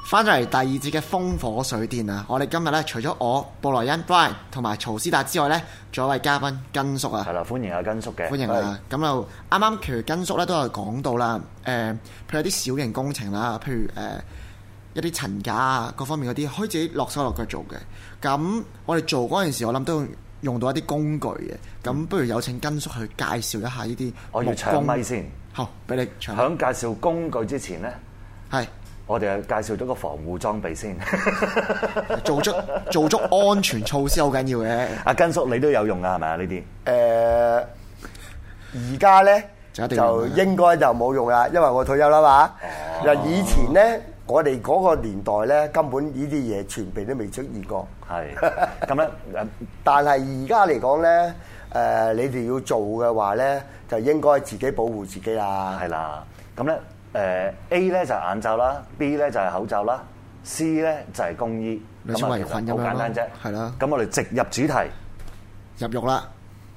翻咗嚟第二節嘅風火水電啊！我哋今日咧除咗我布萊恩 Brian 同埋曹斯達之外咧，仲有一位嘉賓根叔啊！ 係啦，歡迎阿根叔嘅。 歡迎啊！咁就啱啱其實根叔咧都有講到啦，譬如有啲小型工程啦，譬如一啲層架啊各方面嗰啲，可以自己落手落腳做嘅。咁我哋做嗰陣時，我諗都用到一啲工具嘅。咁不如有請根叔去介紹一下呢啲。 我要搶咪先。 好，俾你搶。 喺介紹工具之前咧， 係。 我哋介紹咗個防護裝備先， 做足安全措施好緊要嘅。 阿根叔你都有用㗎係咪啊？呢啲而家咧就應該就冇用啦，因為我退休啦嘛。以前咧，我哋嗰個年代咧，根本呢啲嘢全備都未出現過。 係咁咧， 但係而家嚟講咧，你哋要做嘅話咧，就應該自己保護自己啦。 係啦，咁咧。A 咧就係眼罩啦 ，B 咧就係口罩啦 ，C 咧就係工衣， 咁啊其實好簡單啫， 係啦。 咁我哋直入主題， 入肉啦。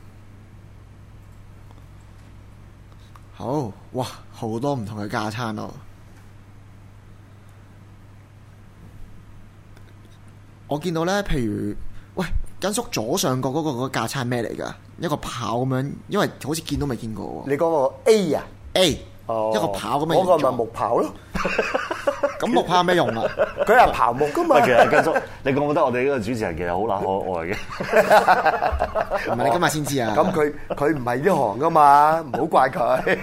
好，哇，好多唔同嘅架撐咯。我見到咧，譬如，喂，根叔左上角嗰個架撐係咩嚟㗎？一個炮咁樣，因為好似見都未見過喎。 你嗰個 A 啊 ？A。一個刨咁嘅， 嗰個咪木刨咯。 咁木刨有咩用啊？ 佢係刨木噶嘛。 其實根叔，你覺唔覺得我哋呢個主持人其實好乸可愛嘅？ 唔係你今日先知啊？ 咁佢唔係呢行噶嘛，唔好怪佢。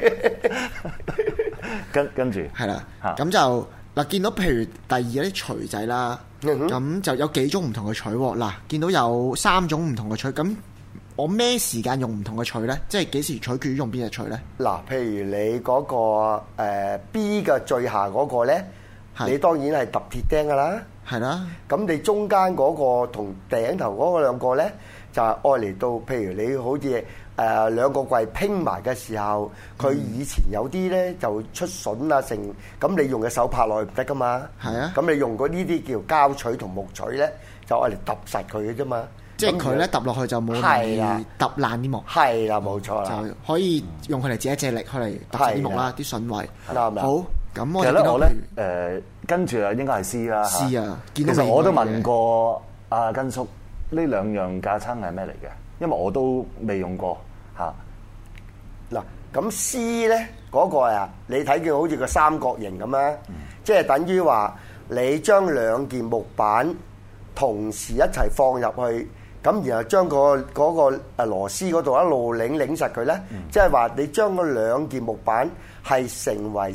跟住係啦，咁就嗱見到譬如第二啲錘仔啦，咁就有幾種唔同嘅錘喎。嗱，見到有3種唔同嘅錘咁。我咩時間用唔同嘅錘咧？即係幾時取決於用邊隻錘咧？ 嗱，譬如你嗰個 B 嘅最下嗰個咧，你當然係揼鐵釘噶啦。係啦。咁你中間嗰個同頂頭嗰兩個咧，就係愛嚟到，譬如你好似兩個櫃拼埋嘅時候，佢以前有啲咧就出筍啊成，咁你用嘅手拍落去唔得噶嘛。係啊。咁你用嗰呢啲叫膠錘同木錘咧，就愛嚟揼實佢嘅啫嘛。即係佢咧揼落去就冇咁易揼爛啲木，係啦，冇錯啦，就可以用佢嚟借一借力，去嚟揼實啲木啦，啲筍位。好，咁我見到咧跟住啊應該係 C 啦。 C 啊， 其實我都問過阿根叔呢兩樣架撐係咩嚟嘅，因為我都未用過嚇。 嗱，咁 C 咧嗰個啊，你睇見好似個三角形咁啊，即係等於話你將兩件木板同時一齊放入去。咁然後將嗰個螺絲嗰度一路擰實佢咧，即係話你將嗰兩件木板係成為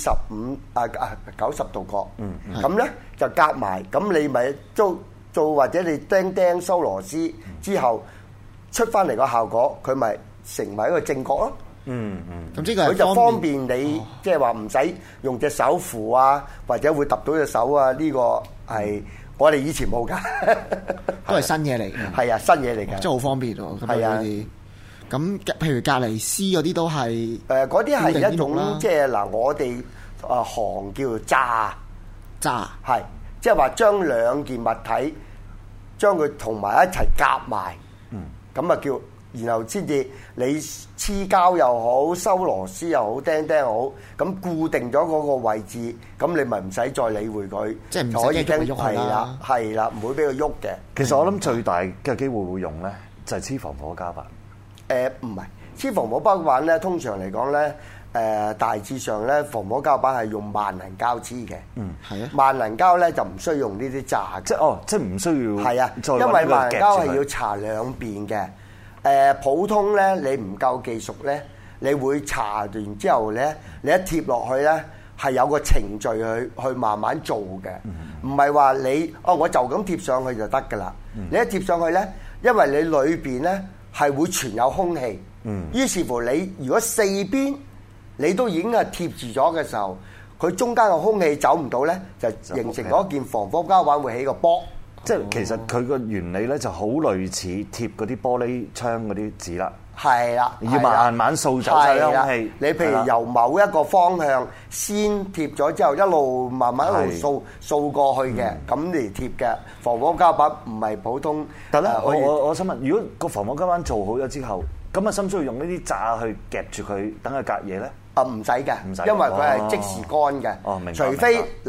45、90度角，咁咧就夾埋，咁你咪做或者你釘收螺絲之後出翻嚟個效果，佢咪成為一個正角咯。咁呢個佢就方便你，即係話唔使用隻手扶啊，或者會揼到隻手啊。呢個係。我哋以前冇㗎， 都係新嘢嚟嘅。 係啊，新嘢嚟嘅， 真係好方便喎。係啊，咁譬如隔離 C 嗰啲都係嗰啲係一種即係嗱，我哋行叫做揸，係即係話將兩件物體將佢同埋一齊夾埋，咁啊叫。然後先至你黐膠又好，收螺絲又好，釘又好，咁固定咗嗰個位置，咁你咪唔使再理會佢， 即係唔使驚佢喐啦。 係啦，唔會俾佢喐嘅。 其實我諗最大嘅機會會用咧，就係黐防火膠板。 唔係黐防火膠板咧，通常嚟講咧，大致上咧，防火膠板係用萬能膠黐嘅。係啊。萬能膠咧就唔需要用呢啲渣。 即係唔需要。 係啊，因為萬能膠係要搽兩邊嘅。普通咧，你唔夠技術咧，你會搽完之後咧，你一貼落去咧，係有個程序去慢慢做嘅，唔係話你我就咁貼上去就得㗎啦。你一貼上去咧，因為你裏邊咧係會存有空氣，於是乎你如果四邊你都已經係貼住咗嘅時候，佢中間個空氣走唔到咧，就形成嗰件防火膠板會起個波。 即係其實佢個原理咧就好類似貼嗰啲玻璃窗嗰啲紙啦。 係啦， 要慢慢掃走晒空氣。 你譬如由某一個方向先貼咗之後，一路慢慢一路掃過去嘅，咁嚟貼嘅防火膠板唔係普通。 但係咧，我想問，如果個防火膠板做好咗之後，咁啊，需唔需要用呢啲渣去夾住佢，等佢隔夜咧？ 唔使嘅，因為佢係即時乾嘅。 哦，明白。 除非嗱。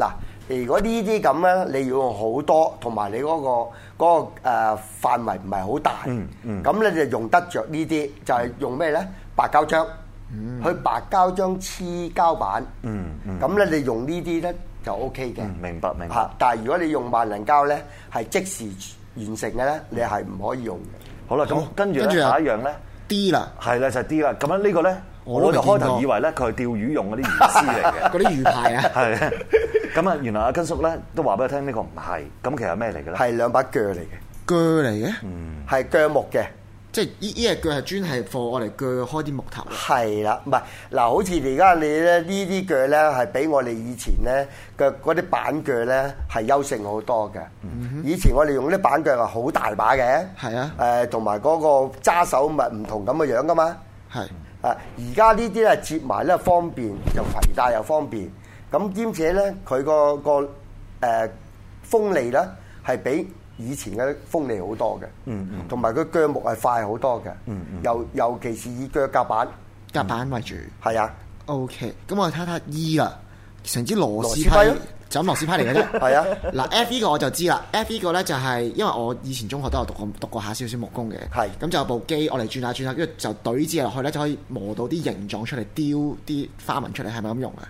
如果呢啲咁咧，你要用好多，同埋你嗰個範圍唔係好大，咁咧就用得着呢啲，就係用咩咧？白膠漿，去白膠漿黐膠板，咁咧你用呢啲咧就 O K 嘅。 明白。 但係如果你用萬能膠咧，係即時完成嘅咧，你係唔可以用嘅。 好啦，咁跟住咧下一樣咧 D 啦， 係啦就係 D 啦。咁樣呢個咧，我就開頭以為咧佢係釣魚用嗰啲魚絲嚟嘅， 嗰啲魚排啊。 係。咁啊，原來阿根叔咧都話俾我聽呢個唔係，咁其實咩嚟嘅咧？ 係兩把鋸嚟嘅， 鋸嚟嘅， 係鋸木嘅。 即係呢隻鋸係專係貨我嚟鋸開啲木頭。 係啦，唔係嗱，好似而家你咧呢啲鋸咧係比我哋以前咧嘅嗰啲板鋸咧係優勝好多嘅。以前我哋用啲板鋸係好大把嘅， 係啊， 同埋嗰個揸手咪唔同咁嘅樣噶嘛。 係而家呢啲咧接埋咧方便，又攜帶又方便。咁兼且咧佢個鋒利咧係比以前嘅鋒利好多嘅，同埋佢鋸木係快好多嘅，尤其是以鋸夾板為主。 係啊 ，OK，咁我哋睇睇 E 啦，成支螺絲螺絲批批，就咁螺絲批嚟嘅啫。 係啊， 嗱 F 呢個我就知啦，F 呢個咧就係因為我以前中學都有讀過下少少木工嘅， 係咁就有部機我嚟轉下，跟住就懟支嘢落去咧就可以磨到啲形狀出嚟，雕啲花紋出嚟，係咪咁用啊？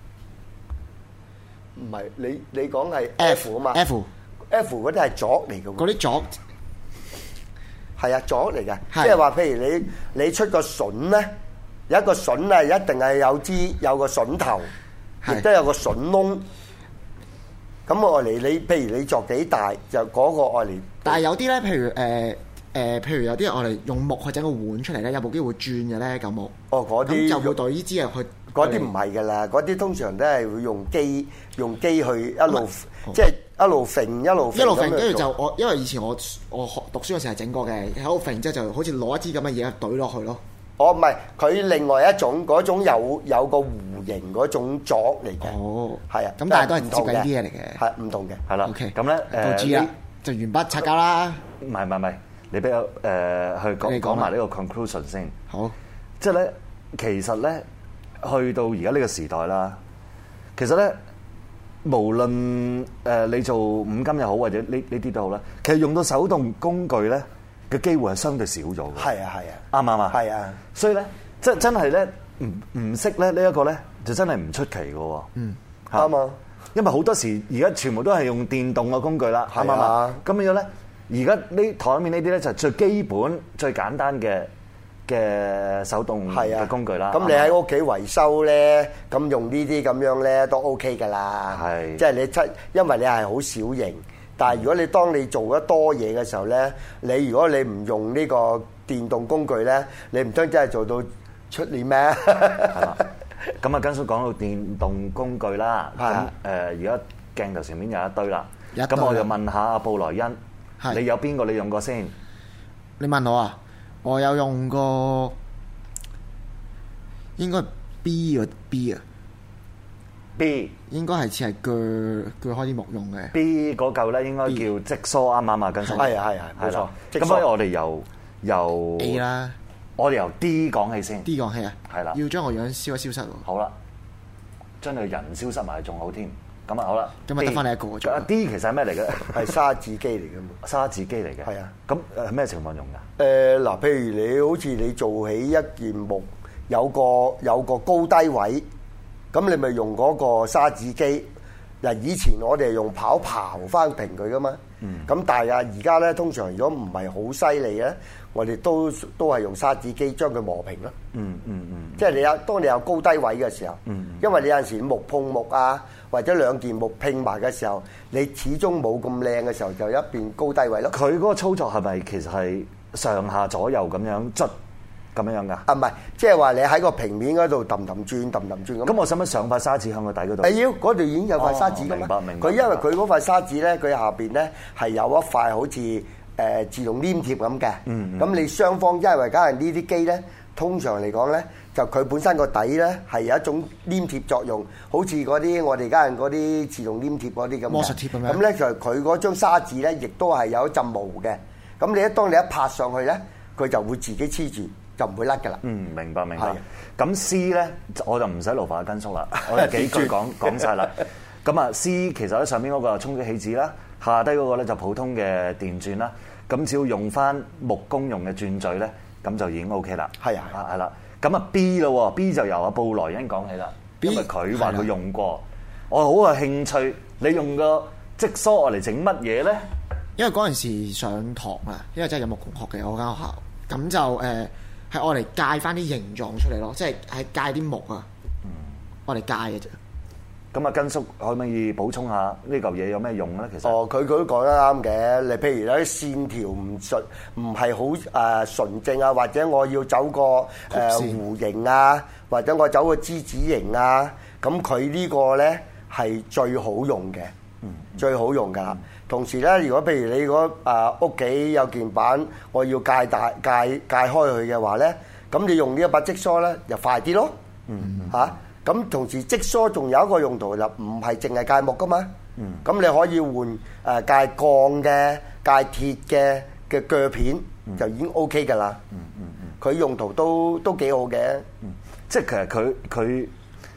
唔係你講係 F 啊嘛 ，F 嗰啲係鑿嚟嘅喎， 嗰啲鑿係啊鑿嚟嘅， 係即係話譬如你出個榫咧，有一個榫啊，一定係有個榫頭，亦都有個榫窿。咁我嚟你譬如你鑿幾大，就嗰個愛嚟。 但係有啲咧，譬如有啲我哋用木去整個碗出嚟咧，有部機會轉嘅咧嚿木。 哦，嗰啲咁就會懟呢支入去。 嗰啲唔係㗎啦，嗰啲通常都係會用機去一路即係一路揈一路揈， 跟住就因為以前我學讀書嗰時係整過嘅，喺度揈之後就好似攞一支咁嘅嘢懟落去咯。 哦，唔係，佢另外一種嗰種有個弧形嗰種鑿嚟嘅。 哦， 係啊， 咁但係都係接近啲嘢嚟嘅。 係唔同嘅。 係啦。 OK， 咁咧到 G 啦，就鉛筆擦膠啦。 唔係，你俾我去講埋呢個 conclusion 先。 好， 即係咧，其實咧，去到而家呢個時代啦，其實咧，無論你做五金又好，或者呢啲都好啦，其實用到手動工具咧嘅機會係相對少咗嘅。 係啊， 啱唔啱啊？ 係啊， 所以咧，真係咧，唔識咧呢一個咧，就真係唔出奇嘅喎。 啱啊。 因為好多時而家全部都係用電動嘅工具啦，啱唔啱啊？咁樣咧，而家呢台面呢啲咧就係最基本、最簡單嘅手動嘅工具啦。 咁你喺屋企維修咧，咁用呢啲咁樣咧都 OK 㗎啦。 係， 即係因為你係好小型，但係如果你當你做得多嘢嘅時候咧，如果你唔用呢個電動工具咧，你唔通真係做到出年咩？ 係啦。咁啊，根叔講到電動工具啦，咁而家鏡頭前面有一堆啦，咁我就問下阿布萊恩，你有邊個你用過先？ 你問我啊，我有用過，應該 B 啊 B 應該係似係鋸開啲木用嘅。 B 嗰嚿咧應該叫積梳，啱唔啱啊？根叔係冇錯。 咁所以我哋由 A 啦。 我哋由 D 講起先。 D 講起啊， 係啦， 要將個樣消失喎。 好啦，將你個人消失埋仲好添。咁啊好啦， 咁啊得翻你一個啫。 D 其實係咩嚟嘅？ 係砂紙機嚟嘅嘛。 砂紙機嚟嘅。 係啊。 咁咩情況用㗎？ 嗱，譬如你好似你做起一件木，有個高低位，咁你咪用嗰個砂紙機。嗱，以前我哋係用刨翻平佢噶嘛。咁但係而家咧，通常如果唔係好犀利咧，我哋都係用砂紙機將佢磨平咯。即係當你有高低位嘅時候，因為你有陣時木碰木啊，或者兩件木拼埋嘅時候，你始終冇咁靚嘅時候，就一邊高低位咯。 佢嗰個操作係咪其實係上下左右咁樣捽咁樣㗎？啊， 唔係，即係話你喺個平面嗰度揼轉咁。 咁我使唔使上塊砂紙喺個底嗰度？ 係要，嗰度已經有塊砂紙㗎嘛。 明白。 佢因為佢嗰塊砂紙咧，佢下邊咧係有一塊好似自動黏貼咁嘅。咁你雙方因為梗係呢啲機咧，通常嚟講咧，就佢本身個底咧係有一種黏貼作用，好似嗰啲我哋家人嗰啲自動黏貼嗰啲咁嘅。 魔術貼咁樣。 咁咧就佢嗰張砂紙咧，亦都係有一陣毛嘅。咁當你一拍上去咧，佢就會自己黐住。就唔會甩㗎啦。 明白。咁 C 咧，我就唔使勞煩根叔啦，我哋幾句講晒啦。 咁啊 C 其實喺上面嗰個係衝擊起子啦，下低嗰個咧就普通嘅電鑽啦。咁只要用翻木工用嘅鑽嘴咧，咁就已經 OK 啦。 係啊， 係啦。咁啊 B 咯 ，B 就由阿布萊恩講起啦， B， 因為佢話佢用過，我好有興趣，你用個積梳嚟整乜嘢咧？ 因為嗰陣時上堂啊，因為真係有木工學嘅我間學校，咁就係我嚟界翻啲形狀出嚟咯，即係界啲木啊，我嚟界嘅啫。 咁啊，根叔可唔可以補充下呢嚿嘢有咩用咧？其實佢都講得啱嘅。你譬如有啲線條唔係好純正啊，或者我要走個弧形啊，或者我走個之子形啊，咁佢呢個咧係最好用嘅，最好用㗎。同時咧，如果譬如你屋企有件板，我要界開佢嘅話咧，咁你用呢一把積梳咧就快啲咯，嚇。咁同時積梳仲有一個用途就唔係淨係界木噶嘛，咁你可以換界鋼嘅、界鐵嘅鋸片就已經 OK 噶啦。佢用途都幾好嘅。 即係其實佢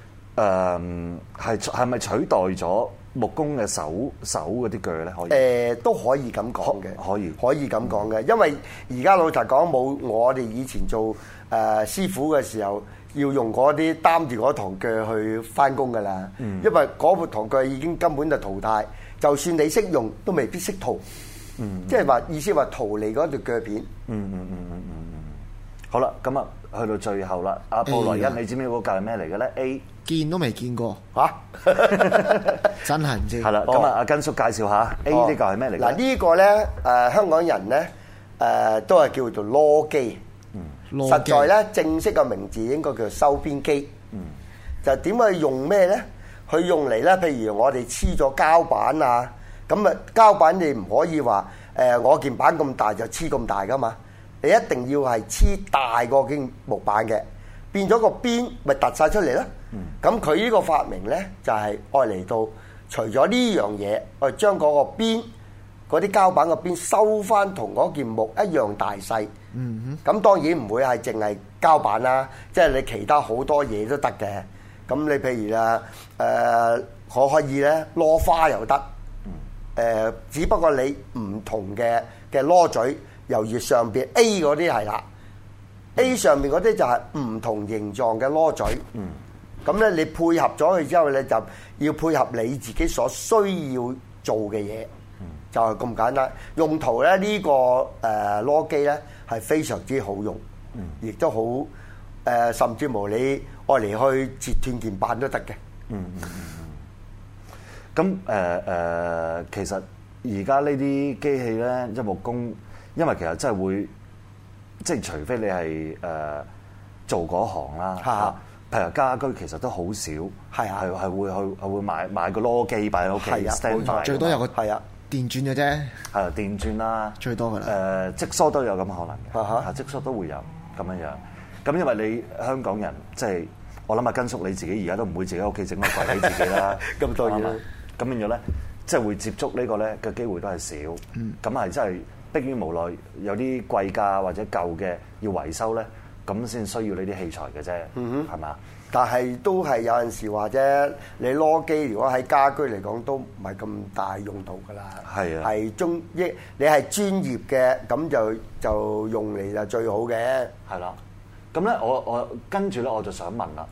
係咪取代咗木工嘅手嗰啲鋸咧？可以都可以咁講嘅，可以咁講嘅，因為而家老實講冇我哋以前做師傅嘅時候。要用嗰啲擔住嗰堂鋸去翻工㗎啦，因為嗰堂鋸已經根本就淘汰，就算你識用都未必識塗，即係話意思話塗嚟嗰條鋸片。 好啦，咁啊去到最後啦，阿布萊恩，你知唔知嗰嚿係咩嚟嘅咧 ？A 見都未見過嚇， 真係唔知。 係啦，咁啊阿根叔介紹下 A 呢嚿係咩嚟嘅？ 嗱呢個咧香港人咧都係叫做螺機。實在咧，正式嘅名字應該叫收邊機。就點去用咩咧？佢用嚟咧，譬如我哋黐咗膠板啊，咁啊膠板你唔可以話我件板咁大就黐咁大噶嘛，你一定要係黐大過件木板嘅，變咗個邊咪突晒出嚟啦。咁佢呢個發明咧就係愛嚟到，除咗呢樣嘢，我將嗰個邊嗰啲膠板個邊收翻同嗰件木一樣大細。咁當然唔會係淨係膠板啦，即係你其他好多嘢都得嘅。咁你譬如可以咧螺花又得，只不過你唔同嘅螺嘴，由於上邊 A 嗰啲係啦，A 上面嗰啲就係唔同形狀嘅螺嘴。咁咧你配合咗佢之後咧，就要配合你自己所需要做嘅嘢，就係咁簡單。用途咧呢個螺機咧係非常之好用，亦都好甚至乎你愛嚟去截斷件板都得嘅。 咁其實而家呢啲機器咧，即係木工，因為其實真係會，即係除非你係做嗰行啦，譬如家居其實都好少，係會買個螺機擺喺屋企 stand by， 最多有個電鑽嘅啫， 係電鑽啦， 最多㗎啦。 積梳都有咁可能嘅，積梳都會有咁樣樣。咁因為你香港人即係我諗阿根叔你自己而家都唔會自己屋企整個櫃俾自己啦， 咁當然啦。 咁變咗咧，即係會接觸呢個咧嘅機會都係少。咁係真係迫於無奈，有啲貴價或者舊嘅要維修咧，咁先需要呢啲器材嘅啫，係嘛？ 但係都係有陣時話啫，你螺機如果喺家居嚟講都唔係咁大用途㗎啦。係啊，係你係專業嘅，咁就用嚟就最好嘅。 係啦，咁咧我跟住咧我就想問啦，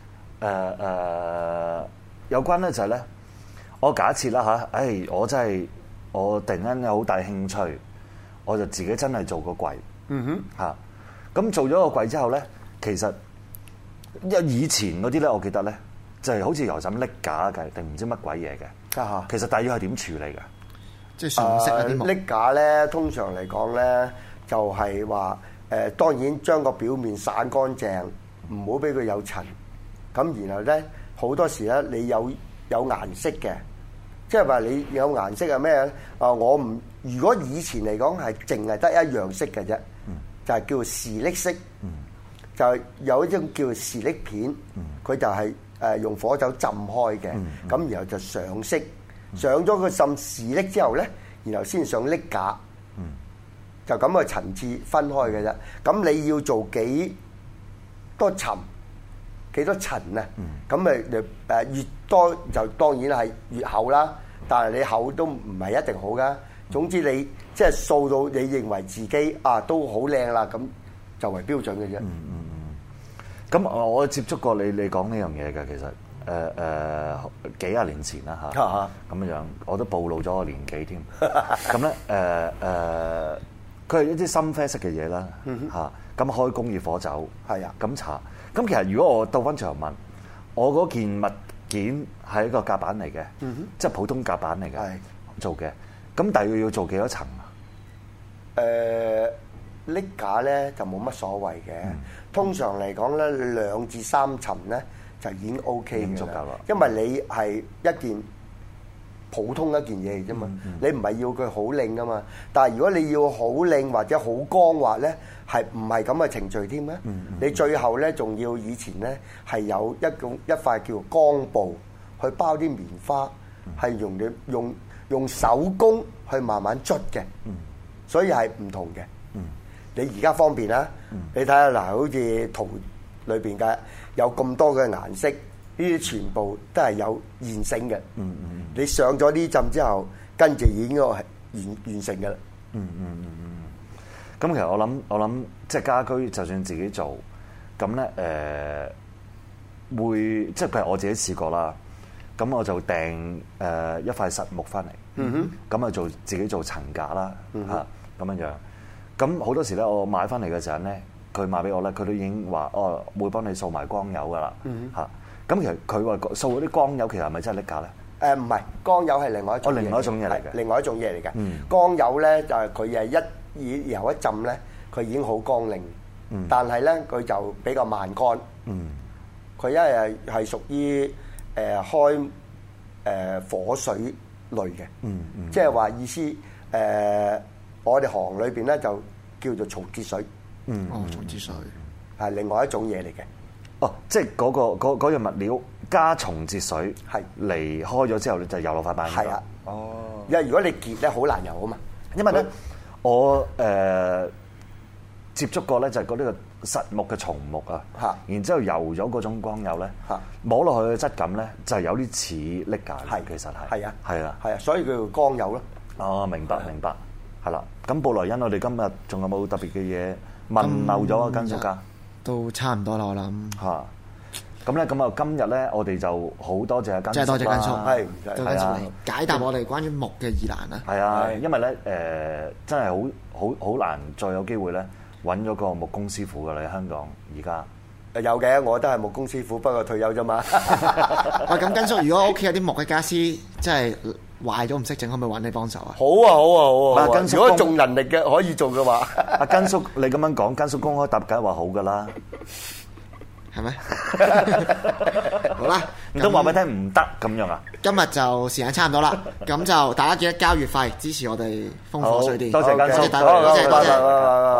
有關咧就係咧，我假設啦嚇，我突然間有好大興趣，我就自己真係做個櫃，嚇，咁做咗個櫃之後咧，其實以前嗰啲咧，我記得咧就係好似油枕拎架嘅，定唔知乜鬼嘢嘅。其實大約係點處理嘅？ 即係常識一啲木拎架咧，通常嚟講咧就係話當然將個表面散乾淨，唔好俾佢有塵。咁然後咧好多時咧你有顏色嘅，即係話你有顏色係咩咧？如果以前嚟講係淨係得一樣色嘅啫，就係叫做士力色。就有一種叫做士力片，佢就係用火酒浸開嘅，咁然後就上色，上咗個浸士力之後咧，然後先上拎架，就咁個層次分開嘅啫。咁你要做幾多層， 幾多層啊？咁咪越多就當然係越厚啦。但係你厚都唔係一定好噶。總之你即係掃到你認為自己都好靚啦，咁就為標準嘅啫。 咁我接觸過你講呢樣嘢嘅，其實幾廿年前啦嚇，咁樣我都暴露咗個年紀添。咁咧佢係一啲深啡色嘅嘢啦嚇，咁開工業火酒係啊， 咁茶。咁其實如果我倒翻場問，我嗰件物件係一個夾板嚟嘅，即係普通夾板嚟嘅做嘅。咁但係要做幾多層啊？ 拎架咧就冇乜所謂嘅。通常嚟講咧，2至3層咧就已經 OK 嘅啦。因為你係一件普通一件嘢嚟啫嘛，你唔係要佢好靚噶嘛。但係如果你要好靚或者好光滑咧，係唔係咁嘅程序添咧？你最後咧仲要以前咧係有一塊叫光布去包啲棉花，係用手工去慢慢捽嘅，所以係唔同嘅。你而家方便啦，你睇下嗱，好似圖裏邊嘅有咁多嘅顏色，呢啲全部都係有現成嘅。你上咗呢陣之後，跟住已經係完成嘅啦。 咁其實我諗，即係家居就算自己做，咁咧會即係譬如我自己試過啦。咁我就訂一塊實木翻嚟，咁啊自己做層架啦嚇，咁樣樣。咁好多時咧，我買翻嚟嘅時候咧，佢賣俾我咧，佢都已經話會幫你掃埋光油噶啦嚇。咁其實佢話掃嗰啲光油，其實係咪真係拎架咧？唔係， 光油係另外一種。 另外一種嘢嚟嘅。 另外一種嘢嚟嘅。光油咧就係佢係油一浸咧，佢已經好光靈，但係咧佢就比較慢乾。佢因為係屬於開火水類嘅，即係話意思我哋行裏邊咧就叫做松節水。 松節水係另外一種嘢嚟嘅。 即係嗰樣物料加松節水，係離開咗之後咧就游落塊板度。係啊。因為如果你結咧好難游啊嘛。 因為咧我接觸過咧就係嗰啲個實木嘅松木啊，然之後油咗嗰種光油咧，摸落去嘅質感咧就係有啲似瀝架嘅，其實係。係啊， 所以叫做光油咯。 明白，係啦。咁布萊恩，我哋今日仲有冇特別嘅嘢問漏咗啊？根叔家都差唔多啦，我諗嚇。咁咧，咁啊，今日咧，我哋就好多謝根叔， 真係多謝根叔， 係根叔嚟解答我哋關於木嘅疑難啊！ 係啊，因為咧真係好難再有機會咧揾咗個木工師傅㗎啦，喺香港而家。 有嘅，我都係木工師傅，不過退休啫嘛。 喂，咁根叔，如果屋企有啲木嘅傢俬，即係壞咗唔識整，可唔可以揾你幫手啊？ 好啊！如果仲能力嘅可以做嘅話， 阿根叔你咁樣講，根叔公開答梗係話好㗎啦， 係咩？好啦， 唔通話俾你聽唔得咁樣啊？ 今日就時間差唔多啦，咁就大家記得交月費支持我哋風火水電。 多謝根叔， 多謝。